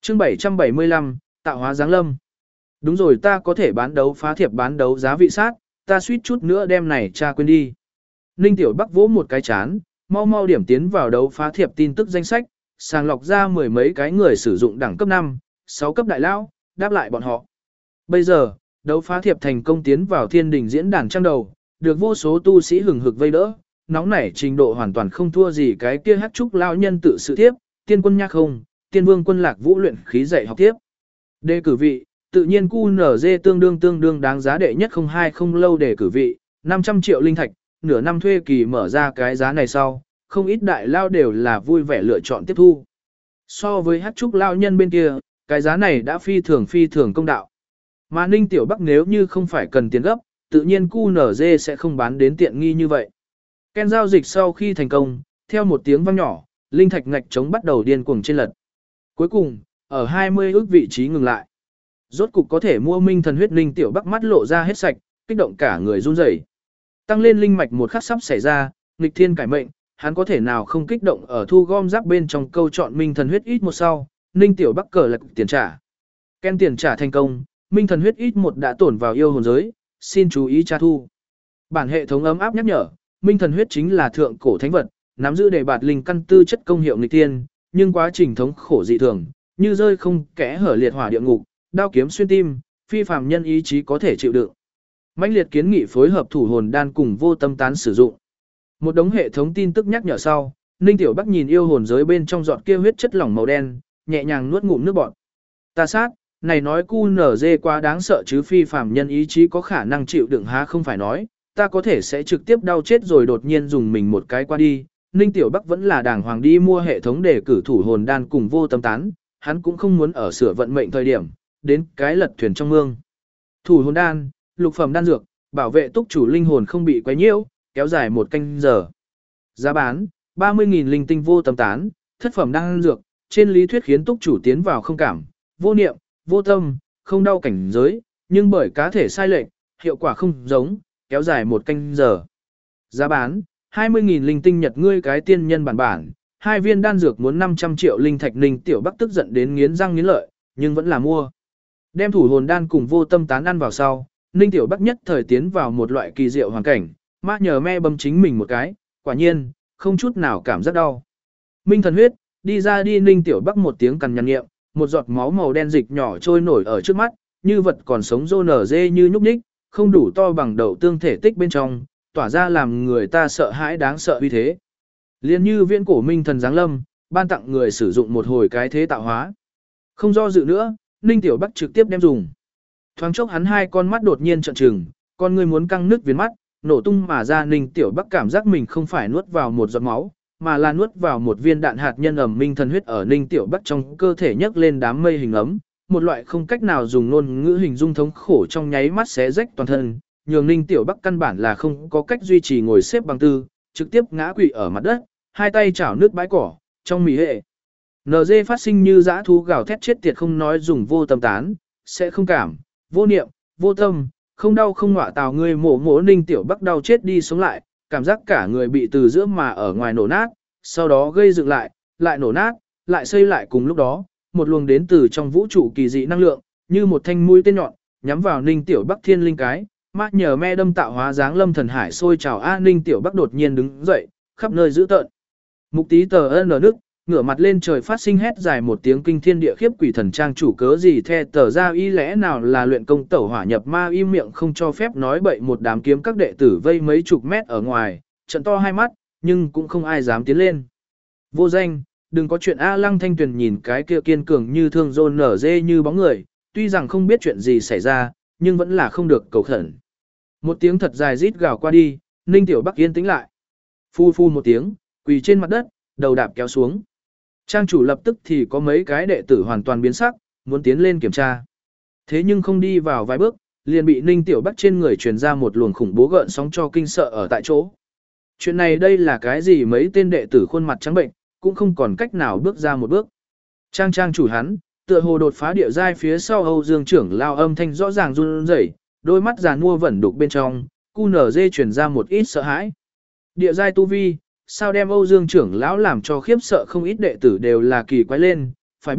Chương 775, tạo hóa giáng lâm. Đúng rồi, ta có thể bán đấu phá thiệp bán đấu giá vị sát, ta suýt chút nữa đem này tra quên đi. Ninh Tiểu Bắc vỗ một cái chán, mau mau điểm tiến vào đấu phá thiệp tin tức danh sách, sàng lọc ra mười mấy cái người sử dụng đẳng cấp 5, 6 cấp đại lao, đáp lại bọn họ. Bây giờ, đấu phá thiệp thành công tiến vào thiên đình diễn đàn trang đầu, được vô số tu sĩ hừng hực vây đỡ, nóng nảy trình độ hoàn toàn không thua gì cái kia hát trúc lao nhân tự sự tiếp, tiên quân nhạc không, tiên vương quân lạc vũ luyện khí dạy học tiếp. Đề cử vị, tự nhiên QNZ tương đương đáng giá đệ nhất 020 lâu đề cử vị, 500 triệu linh thạch, nửa năm thuê kỳ mở ra cái giá này sau, không ít đại lao đều là vui vẻ lựa chọn tiếp thu. So với hát trúc lao nhân bên kia, cái giá này đã phi thường công đạo. Mà Ninh Tiểu Bắc nếu như không phải cần tiền gấp, tự nhiên QNZ sẽ không bán đến tiện nghi như vậy. Ken giao dịch sau khi thành công, theo một tiếng vang nhỏ, linh thạch ngạch trống bắt đầu điên cuồng trên lật. Cuối cùng, ở 20 ước vị trí ngừng lại. Rốt cục có thể mua minh thần huyết. Ninh Tiểu Bắc mắt lộ ra hết sạch, kích động cả người run rẩy. Tăng lên linh mạch một khắc sắp xảy ra, nghịch thiên cải mệnh, hắn có thể nào không kích động ở thu gom giáp bên trong câu chọn minh thần huyết ít một sau, Ninh Tiểu Bắc cờ lật tiền trả. Ken tiền trả thành công, minh thần huyết ít một đã tổn vào yêu hồn giới, xin chú ý tra thu. Bản hệ thống ấm áp nhắc nhở, minh thần huyết chính là thượng cổ thánh vật, nắm giữ đề bạt linh căn tư chất công hiệu nghịch thiên, nhưng quá trình thống khổ dị thường, như rơi không kẽ hở liệt hỏa địa ngục, đao kiếm xuyên tim, phi phàm nhân ý chí có thể chịu đựng. Mãnh liệt kiến nghị phối hợp thủ hồn đan cùng vô tâm tán sử dụng. Một đống hệ thống tin tức nhắc nhở sau, Ninh Tiểu Bắc nhìn yêu hồn giới bên trong giọt kia huyết chất lỏng màu đen, nhẹ nhàng nuốt ngụm nước bọt. Ta sát, này nói QNZ quá đáng sợ chứ, phi phàm nhân ý chí có khả năng chịu đựng há không phải nói, ta có thể sẽ trực tiếp đau chết rồi đột nhiên dùng mình một cái qua đi. Ninh Tiểu Bắc vẫn là đàng hoàng đi mua hệ thống để cử thủ hồn đan cùng vô tâm tán, hắn cũng không muốn ở sửa vận mệnh thời điểm, đến cái lật thuyền trong mương. Thủ hồn đan, lục phẩm đan dược, bảo vệ túc chủ linh hồn không bị quấy nhiễu, kéo dài 1 canh giờ. Giá bán, 30.000 linh tinh vô tâm tán, thất phẩm đan dược, trên lý thuyết khiến túc chủ tiến vào không cảm, vô niệm, vô tâm, không đau cảnh giới, nhưng bởi cá thể sai lệch, hiệu quả không giống, kéo dài 1 canh giờ. Giá bán, 20.000 linh tinh nhật ngươi cái tiên nhân bản, 2 viên đan dược muốn 500 triệu linh thạch. Ninh Tiểu Bắc tức giận đến nghiến răng nghiến lợi, nhưng vẫn là mua. Đem thủ hồn đan cùng vô tâm tán ăn vào sau, Ninh Tiểu Bắc nhất thời tiến vào một loại kỳ diệu hoàn cảnh, má nhờ me bấm chính mình một cái, quả nhiên, không chút nào cảm giác đau. Minh thần huyết, đi ra đi. Ninh Tiểu Bắc một tiếng cằn nhằn nghiệm, một giọt máu màu đen dịch nhỏ trôi nổi ở trước mắt, như vật còn sống rô nở dê như nhúc nhích, không đủ to bằng đầu tương thể tích bên trong, tỏa ra làm người ta sợ hãi đáng sợ uy thế. Liên như viễn cổ minh thần giáng lâm, ban tặng người sử dụng một hồi cái thế tạo hóa. Không do dự nữa, Ninh Tiểu Bắc trực tiếp đem dùng. Thoáng chốc hắn hai con mắt đột nhiên trợn trừng, con người muốn căng nước viền mắt, nổ tung mà ra. Ninh Tiểu Bắc cảm giác mình không phải nuốt vào một giọt máu, mà là nuốt vào một viên đạn hạt nhân ẩm minh thần huyết. Ở Ninh Tiểu Bắc trong cơ thể nhấc lên đám mây hình ấm, một loại không cách nào dùng ngôn ngữ hình dung thống khổ trong nháy mắt xé rách toàn thân, nhường Ninh Tiểu Bắc căn bản là không có cách duy trì ngồi xếp bằng tư, trực tiếp ngã quỵ ở mặt đất, hai tay chảo nước bãi cỏ, trong mỉ hệ. NG phát sinh như dã thú gào thét chết tiệt, không nói dùng vô tâm tán, sẽ không cảm, vô niệm, vô tâm, không đau không ngọa tào ngươi mổ. Ninh Tiểu Bắc đau chết đi sống lại, cảm giác cả người bị từ giữa mà ở ngoài nổ nát, sau đó gây dựng lại nổ nát, lại xây lại. Cùng lúc đó, một luồng đến từ trong vũ trụ kỳ dị năng lượng, như một thanh mũi tên nhọn, nhắm vào Ninh Tiểu Bắc thiên linh cái, mát nhờ me đâm tạo hóa dáng lâm thần hải sôi trào. Ninh Tiểu Bắc đột nhiên đứng dậy, khắp nơi dữ tợn. Mục tí tờ ân nước, ngửa mặt lên trời phát sinh hét dài một tiếng kinh thiên địa khiếp. Quỷ thần trang chủ cớ gì the tờ ra y lẽ nào là luyện công tẩu hỏa nhập ma, im miệng không cho phép nói bậy. Một đám kiếm các đệ tử vây mấy chục mét ở ngoài, trận to hai mắt, nhưng cũng không ai dám tiến lên. Vô danh, đừng có chuyện. Lăng Thanh Tuyền nhìn cái kia kiên cường như thương rôn nở dê như bóng người, tuy rằng không biết chuyện gì xảy ra, nhưng vẫn là không được cầu khẩn. Một tiếng thật dài rít gào qua đi, Ninh Tiểu Bắc yên tĩnh lại. Phu phu một tiếng, quỳ trên mặt đất, đầu đạp kéo xuống. Trang chủ lập tức thì có mấy cái đệ tử hoàn toàn biến sắc, muốn tiến lên kiểm tra. Thế nhưng không đi vào vài bước, liền bị Ninh Tiểu Bắc trên người truyền ra một luồng khủng bố gợn sóng cho kinh sợ ở tại chỗ. Chuyện này đây là cái gì? Mấy tên đệ tử khuôn mặt trắng bệnh, cũng không còn cách nào bước ra một bước. Trang chủ hắn, tựa hồ đột phá địa giai phía sau. Âu Dương trưởng lao âm thanh rõ ràng run rẩy, đôi mắt giàn mua vẩn đục bên trong, QNZ truyền ra một ít sợ hãi. Địa giai tu vi, sao đem Âu Dương trưởng lão làm cho khiếp sợ, không ít đệ tử đều là kỳ quái lên. Phải biết,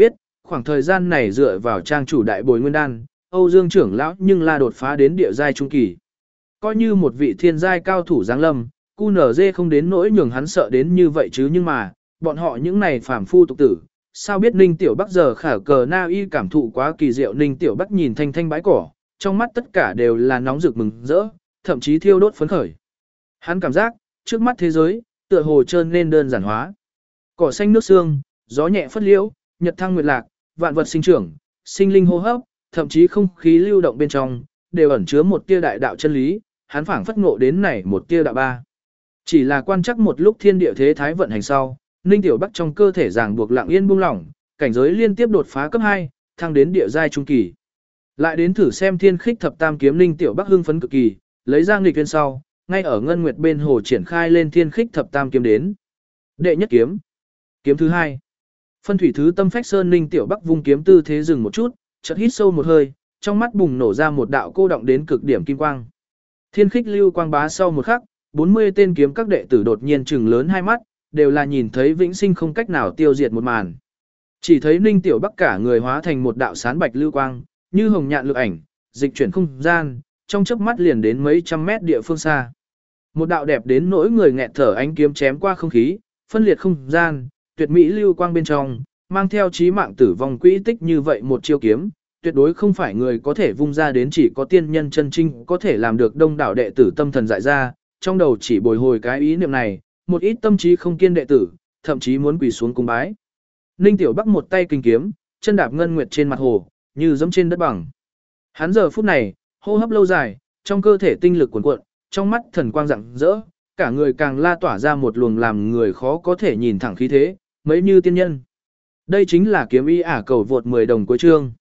khoảng thời gian này dựa vào trang chủ đại bồi nguyên đan, Âu Dương trưởng lão nhưng là đột phá đến địa giai trung kỳ. Coi như một vị thiên giai cao thủ giáng lâm, QNZ không đến nỗi nhường hắn sợ đến như vậy chứ, nhưng mà, bọn họ những này phàm phu tục tử, sao biết Ninh Tiểu Bắc giờ khả cờ na y cảm thụ quá kỳ diệu. Ninh Tiểu Bắc nhìn thanh thanh bãi cỏ, trong mắt tất cả đều là nóng rực mừng rỡ, thậm chí thiêu đốt phấn khởi. Hắn cảm giác, trước mắt thế giới, tựa hồ trơn nên đơn giản hóa. Cỏ xanh nước sương, gió nhẹ phất liễu, nhật thăng nguyệt lạc, vạn vật sinh trưởng, sinh linh hô hấp, thậm chí không khí lưu động bên trong, đều ẩn chứa một tia đại đạo chân lý, hắn phảng phất ngộ đến này một tia đạo ba. Chỉ là quan chắc một lúc thiên địa thế thái vận hành sau, Ninh Tiểu Bắc trong cơ thể ràng buộc lặng yên buông lỏng, cảnh giới liên tiếp đột phá cấp 2, thăng đến địa giai trung kỳ. Lại đến thử xem thiên khích thập tam kiếm, Ninh Tiểu Bắc hưng phấn cực kỳ, lấy ra nghịch viên sau, ngay ở ngân nguyệt bên hồ triển khai lên thiên khích thập tam kiếm đến. Đệ nhất kiếm, kiếm thứ hai. Phân thủy thứ tâm phách sơn, Ninh Tiểu Bắc vung kiếm tư thế dừng một chút, chợt hít sâu một hơi, trong mắt bùng nổ ra một đạo cô động đến cực điểm kim quang. Thiên khích lưu quang bá sau một khắc, 40 tên kiếm các đệ tử đột nhiên trừng lớn hai mắt, đều là nhìn thấy vĩnh sinh không cách nào tiêu diệt một màn. Chỉ thấy Ninh Tiểu Bắc cả người hóa thành một đạo sán bạch lưu quang, như hồng nhạn lực ảnh, dịch chuyển không gian, trong chớp mắt liền đến mấy trăm mét địa phương xa. Một đạo đẹp đến nỗi người nghẹt thở ánh kiếm chém qua không khí, phân liệt không gian, tuyệt mỹ lưu quang bên trong, mang theo chí mạng tử vong quỹ tích. Như vậy một chiêu kiếm, tuyệt đối không phải người có thể vung ra đến, chỉ có tiên nhân chân trinh có thể làm được. Đông đảo đệ tử tâm thần dại ra, trong đầu chỉ bồi hồi cái ý niệm này, một ít tâm trí không kiên đệ tử, thậm chí muốn quỳ xuống cung bái. Ninh Tiểu Bắc một tay kinh kiếm, chân đạp ngân nguyệt trên mặt hồ, như giẫm trên đất bằng. Hắn giờ phút này, hô hấp lâu dài, trong cơ thể tinh lực cuồn cuộn, trong mắt thần quang rạng rỡ, cả người càng la tỏa ra một luồng làm người khó có thể nhìn thẳng khí thế, mấy như tiên nhân. Đây chính là kiếm ý ả cầu vượt 10 đồng cuối chương.